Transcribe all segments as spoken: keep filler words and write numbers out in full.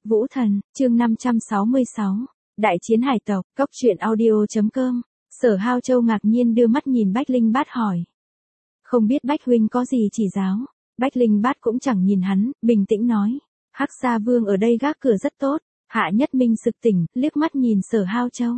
Vũ Thần, chương năm trăm sáu mươi sáu. Đại chiến hải tộc, cốc truyện audio.com. Sở Hao Châu ngạc nhiên đưa mắt nhìn Bách Linh Bát hỏi. Không biết Bách huynh có gì chỉ giáo. Bách Linh Bát cũng chẳng nhìn hắn, bình tĩnh nói. Hắc Sa Vương ở đây gác cửa rất tốt. Hạ Nhất Minh sực tỉnh, liếc mắt nhìn Sở Hao Châu.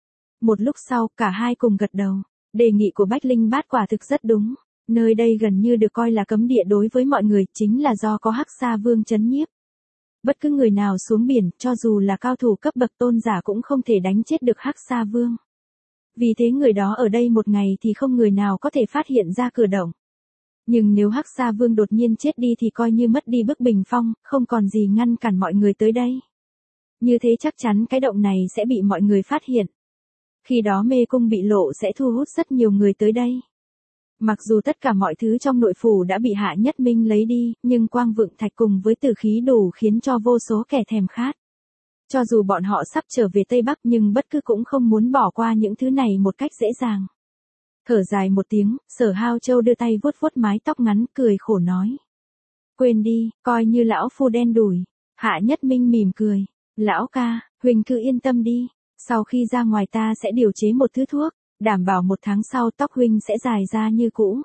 Một lúc sau, cả hai cùng gật đầu. Đề nghị của Bách Linh Bát quả thực rất đúng. Nơi đây gần như được coi là cấm địa đối với mọi người, chính là do có Hắc Sa Vương trấn nhiếp. Bất cứ người nào xuống biển, cho dù là cao thủ cấp bậc tôn giả cũng không thể đánh chết được Hắc Sa Vương. Vì thế người đó ở đây một ngày thì không người nào có thể phát hiện ra cửa động. Nhưng nếu Hắc Sa Vương đột nhiên chết đi thì coi như mất đi bức bình phong, không còn gì ngăn cản mọi người tới đây. Như thế chắc chắn cái động này sẽ bị mọi người phát hiện. Khi đó mê cung bị lộ sẽ thu hút rất nhiều người tới đây. Mặc dù tất cả mọi thứ trong nội phủ đã bị Hạ Nhất Minh lấy đi, nhưng quang vượng thạch cùng với tử khí đủ khiến cho vô số kẻ thèm khát. Cho dù bọn họ sắp trở về Tây Bắc nhưng bất cứ cũng không muốn bỏ qua những thứ này một cách dễ dàng. Thở dài một tiếng, Sở Hao Châu đưa tay vuốt vuốt mái tóc ngắn cười khổ nói. Quên đi, coi như lão phu đen đủi. Hạ Nhất Minh mỉm cười. Lão ca, huỳnh cứ yên tâm đi. Sau khi ra ngoài ta sẽ điều chế một thứ thuốc. Đảm bảo một tháng sau tóc huynh sẽ dài ra như cũ.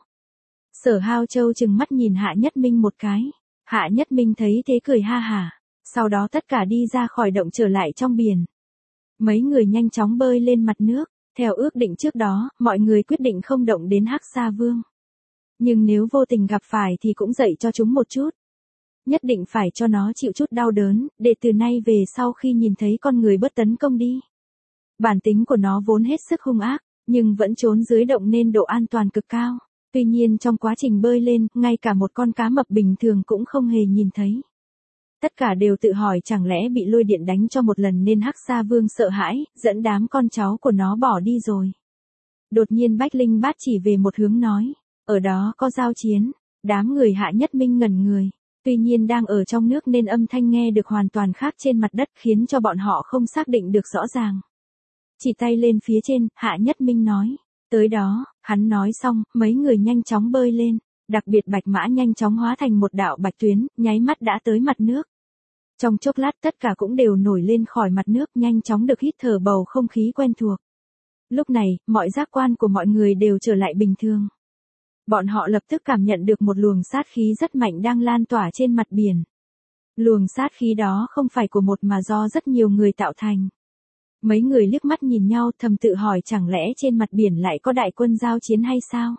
Sở Hao Châu chừng mắt nhìn Hạ Nhất Minh một cái. Hạ Nhất Minh thấy thế cười ha hả. Sau đó tất cả đi ra khỏi động trở lại trong biển. Mấy người nhanh chóng bơi lên mặt nước. Theo ước định trước đó, mọi người quyết định không động đến Hắc Sa Vương. Nhưng nếu vô tình gặp phải thì cũng dạy cho chúng một chút. Nhất định phải cho nó chịu chút đau đớn, để từ nay về sau khi nhìn thấy con người bớt tấn công đi. Bản tính của nó vốn hết sức hung ác, nhưng vẫn trốn dưới động nên độ an toàn cực cao. Tuy nhiên trong quá trình bơi lên, ngay cả một con cá mập bình thường cũng không hề nhìn thấy. Tất cả đều tự hỏi chẳng lẽ bị lôi điện đánh cho một lần nên Hắc Sa Vương sợ hãi, dẫn đám con cháu của nó bỏ đi rồi. Đột nhiên Bách Linh Bát chỉ về một hướng nói, ở đó có giao chiến. Đám người Hạ Nhất Minh ngẩn người. Tuy nhiên đang ở trong nước nên âm thanh nghe được hoàn toàn khác trên mặt đất khiến cho bọn họ không xác định được rõ ràng. Chỉ tay lên phía trên, Hạ Nhất Minh nói. Tới đó, hắn nói xong, mấy người nhanh chóng bơi lên. Đặc biệt Bạch Mã nhanh chóng hóa thành một đạo bạch tuyến, nháy mắt đã tới mặt nước. Trong chốc lát tất cả cũng đều nổi lên khỏi mặt nước, nhanh chóng được hít thở bầu không khí quen thuộc. Lúc này, mọi giác quan của mọi người đều trở lại bình thường. Bọn họ lập tức cảm nhận được một luồng sát khí rất mạnh đang lan tỏa trên mặt biển. Luồng sát khí đó không phải của một mà do rất nhiều người tạo thành. Mấy người liếc mắt nhìn nhau thầm tự hỏi chẳng lẽ trên mặt biển lại có đại quân giao chiến hay sao?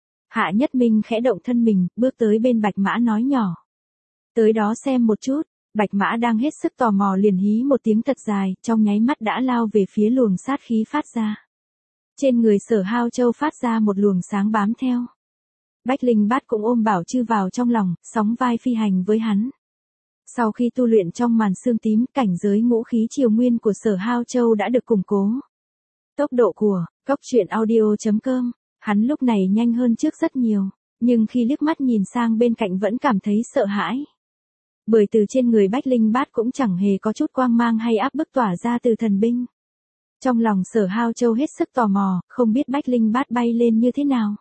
Hạ Nhất Minh khẽ động thân mình, bước tới bên Bạch Mã nói nhỏ. Tới đó xem một chút. Bạch Mã đang hết sức tò mò liền hí một tiếng thật dài, trong nháy mắt đã lao về phía luồng sát khí phát ra. Trên người Sở Hao Châu phát ra một luồng sáng bám theo. Bách Linh Bát cũng ôm Bảo Chư vào trong lòng, sóng vai phi hành với hắn. Sau khi tu luyện trong màn xương tím, cảnh giới ngũ khí triều nguyên của Sở Hao Châu đã được củng cố. Tốc độ của cốc truyện audio.com, hắn lúc này nhanh hơn trước rất nhiều, nhưng khi liếc mắt nhìn sang bên cạnh vẫn cảm thấy sợ hãi. Bởi từ trên người Bách Linh Bát cũng chẳng hề có chút quang mang hay áp bức tỏa ra từ thần binh. Trong lòng Sở Hao Châu hết sức tò mò, không biết Bách Linh Bát bay lên như thế nào.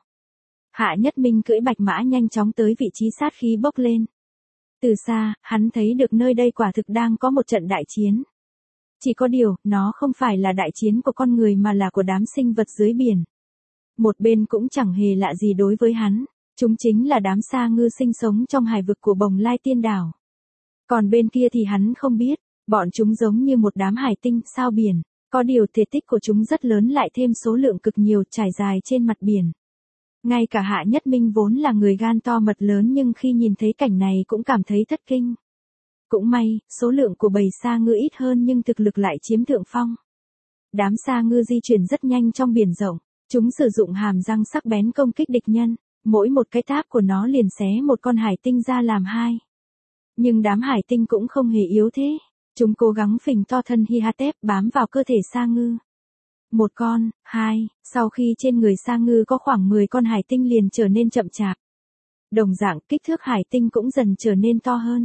Hạ Nhất Minh cưỡi Bạch Mã nhanh chóng tới vị trí sát khí bốc lên. Từ xa, hắn thấy được nơi đây quả thực đang có một trận đại chiến. Chỉ có điều, nó không phải là đại chiến của con người mà là của đám sinh vật dưới biển. Một bên cũng chẳng hề lạ gì đối với hắn, chúng chính là đám sa ngư sinh sống trong hải vực của Bồng Lai Tiên Đảo. Còn bên kia thì hắn không biết, bọn chúng giống như một đám hải tinh sao biển, có điều thể tích của chúng rất lớn lại thêm số lượng cực nhiều trải dài trên mặt biển. Ngay cả Hạ Nhất Minh vốn là người gan to mật lớn nhưng khi nhìn thấy cảnh này cũng cảm thấy thất kinh. Cũng may, số lượng của bầy sa ngư ít hơn nhưng thực lực lại chiếm thượng phong. Đám sa ngư di chuyển rất nhanh trong biển rộng, chúng sử dụng hàm răng sắc bén công kích địch nhân, mỗi một cái táp của nó liền xé một con hải tinh ra làm hai. Nhưng đám hải tinh cũng không hề yếu thế, chúng cố gắng phình to thân hi ha tép bám vào cơ thể sa ngư. Một con, hai, sau khi trên người sa ngư có khoảng mười con hải tinh liền trở nên chậm chạp. Đồng dạng kích thước hải tinh cũng dần trở nên to hơn.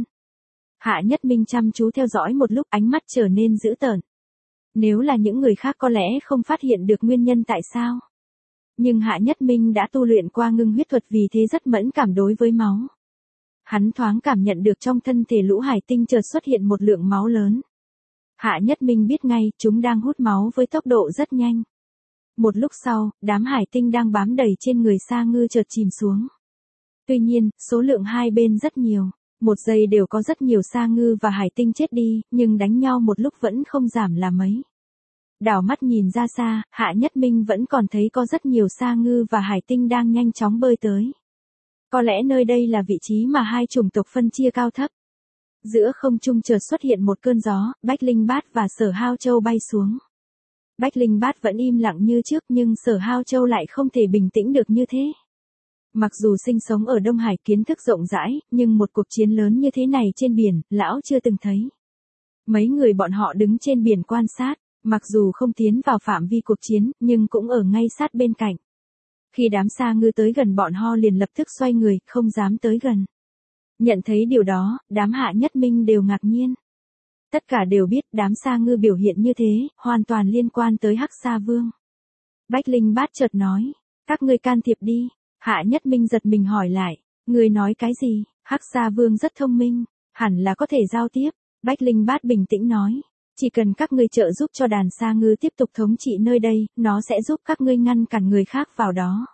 Hạ Nhất Minh chăm chú theo dõi một lúc ánh mắt trở nên dữ tợn. Nếu là những người khác có lẽ không phát hiện được nguyên nhân tại sao. Nhưng Hạ Nhất Minh đã tu luyện qua ngưng huyết thuật vì thế rất mẫn cảm đối với máu. Hắn thoáng cảm nhận được trong thân thể lũ hải tinh chợt xuất hiện một lượng máu lớn. Hạ Nhất Minh biết ngay, chúng đang hút máu với tốc độ rất nhanh. Một lúc sau, đám hải tinh đang bám đầy trên người Sa Ngư chợt chìm xuống. Tuy nhiên, số lượng hai bên rất nhiều. Một giây đều có rất nhiều Sa Ngư và hải tinh chết đi, nhưng đánh nhau một lúc vẫn không giảm là mấy. Đảo mắt nhìn ra xa, Hạ Nhất Minh vẫn còn thấy có rất nhiều Sa Ngư và hải tinh đang nhanh chóng bơi tới. Có lẽ nơi đây là vị trí mà hai chủng tộc phân chia cao thấp. Giữa không trung chợt xuất hiện một cơn gió, Bách Linh Bát và Sở Hao Châu bay xuống. Bách Linh Bát vẫn im lặng như trước nhưng Sở Hao Châu lại không thể bình tĩnh được như thế. Mặc dù sinh sống ở Đông Hải kiến thức rộng rãi, nhưng một cuộc chiến lớn như thế này trên biển, lão chưa từng thấy. Mấy người bọn họ đứng trên biển quan sát, mặc dù không tiến vào phạm vi cuộc chiến, nhưng cũng ở ngay sát bên cạnh. Khi đám Sa Ngư tới gần bọn họ liền lập tức xoay người, không dám tới gần. Nhận thấy điều đó, đám Hạ Nhất Minh đều ngạc nhiên. Tất cả đều biết đám Sa Ngư biểu hiện như thế, hoàn toàn liên quan tới Hắc Sa Vương. Bách Linh Bát chợt nói, các ngươi can thiệp đi. Hạ Nhất Minh giật mình hỏi lại, ngươi nói cái gì? Hắc Sa Vương rất thông minh, hẳn là có thể giao tiếp. Bách Linh Bát bình tĩnh nói, chỉ cần các ngươi trợ giúp cho đàn Sa Ngư tiếp tục thống trị nơi đây, nó sẽ giúp các ngươi ngăn cản người khác vào đó.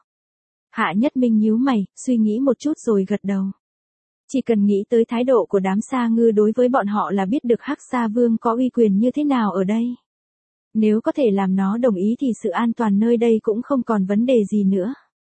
Hạ Nhất Minh nhíu mày, suy nghĩ một chút rồi gật đầu. Chỉ cần nghĩ tới thái độ của đám Sa Ngư đối với bọn họ là biết được Hắc Sa Vương có uy quyền như thế nào ở đây. Nếu có thể làm nó đồng ý thì sự an toàn nơi đây cũng không còn vấn đề gì nữa.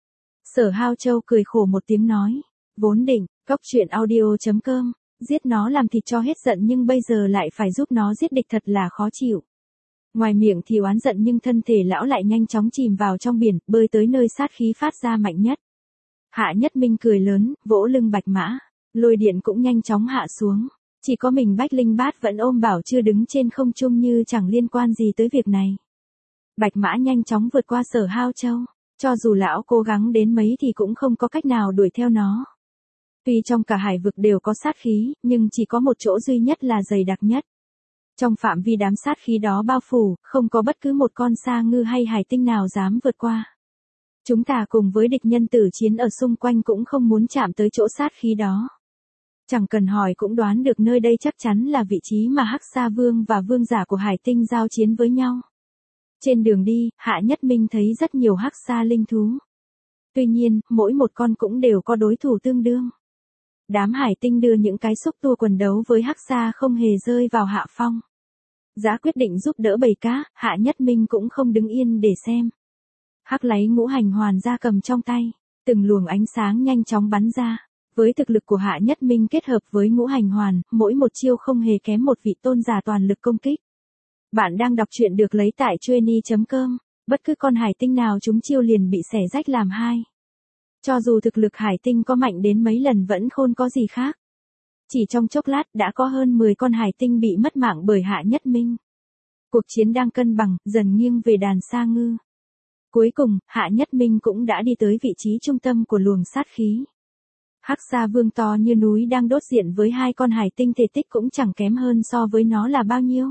Sở Hao Châu cười khổ một tiếng nói, vốn định, cốc truyện audio chấm com, giết nó làm thịt cho hết giận nhưng bây giờ lại phải giúp nó giết địch thật là khó chịu. Ngoài miệng thì oán giận nhưng thân thể lão lại nhanh chóng chìm vào trong biển, bơi tới nơi sát khí phát ra mạnh nhất. Hạ Nhất Minh cười lớn, vỗ lưng Bạch Mã, lôi điện cũng nhanh chóng hạ xuống. Chỉ có mình Bách Linh Bát vẫn ôm bảo chưa đứng trên không trung như chẳng liên quan gì tới việc này. Bạch Mã nhanh chóng vượt qua Sở Hao Châu. Cho dù lão cố gắng đến mấy thì cũng không có cách nào đuổi theo nó. Tuy trong cả hải vực đều có sát khí, nhưng chỉ có một chỗ duy nhất là dày đặc nhất. Trong phạm vi đám sát khí đó bao phủ, không có bất cứ một con Sa Ngư hay hải tinh nào dám vượt qua. Chúng ta cùng với địch nhân tử chiến ở xung quanh cũng không muốn chạm tới chỗ sát khí đó. Chẳng cần hỏi cũng đoán được nơi đây chắc chắn là vị trí mà Hắc Sa Vương và vương giả của hải tinh giao chiến với nhau. Trên đường đi, Hạ Nhất Minh thấy rất nhiều Hắc Sa linh thú. Tuy nhiên, mỗi một con cũng đều có đối thủ tương đương. Đám hải tinh đưa những cái xúc tua quần đấu với Hắc Sa không hề rơi vào hạ phong. Giá quyết định giúp đỡ bầy cá, Hạ Nhất Minh cũng không đứng yên để xem. Hắc lấy ngũ hành hoàn ra cầm trong tay, từng luồng ánh sáng nhanh chóng bắn ra. Với thực lực của Hạ Nhất Minh kết hợp với ngũ hành hoàn, mỗi một chiêu không hề kém một vị tôn giả toàn lực công kích. Bạn đang đọc truyện được lấy tại trueni chấm com, bất cứ con hải tinh nào chúng chiêu liền bị xẻ rách làm hai. Cho dù thực lực hải tinh có mạnh đến mấy lần vẫn không có gì khác. Chỉ trong chốc lát đã có hơn mười con hải tinh bị mất mạng bởi Hạ Nhất Minh. Cuộc chiến đang cân bằng, dần nghiêng về đàn Sa Ngư. Cuối cùng, Hạ Nhất Minh cũng đã đi tới vị trí trung tâm của luồng sát khí. Hắc Sa Vương to như núi đang đối diện với hai con hải tinh thể tích cũng chẳng kém hơn so với nó là bao nhiêu.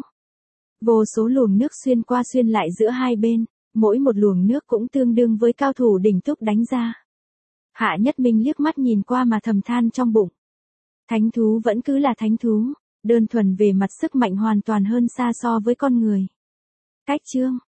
Vô số luồng nước xuyên qua xuyên lại giữa hai bên, mỗi một luồng nước cũng tương đương với cao thủ đỉnh túc đánh ra. Hạ Nhất Minh liếc mắt nhìn qua mà thầm than trong bụng. Thánh thú vẫn cứ là thánh thú, đơn thuần về mặt sức mạnh hoàn toàn hơn xa so với con người. Cách chương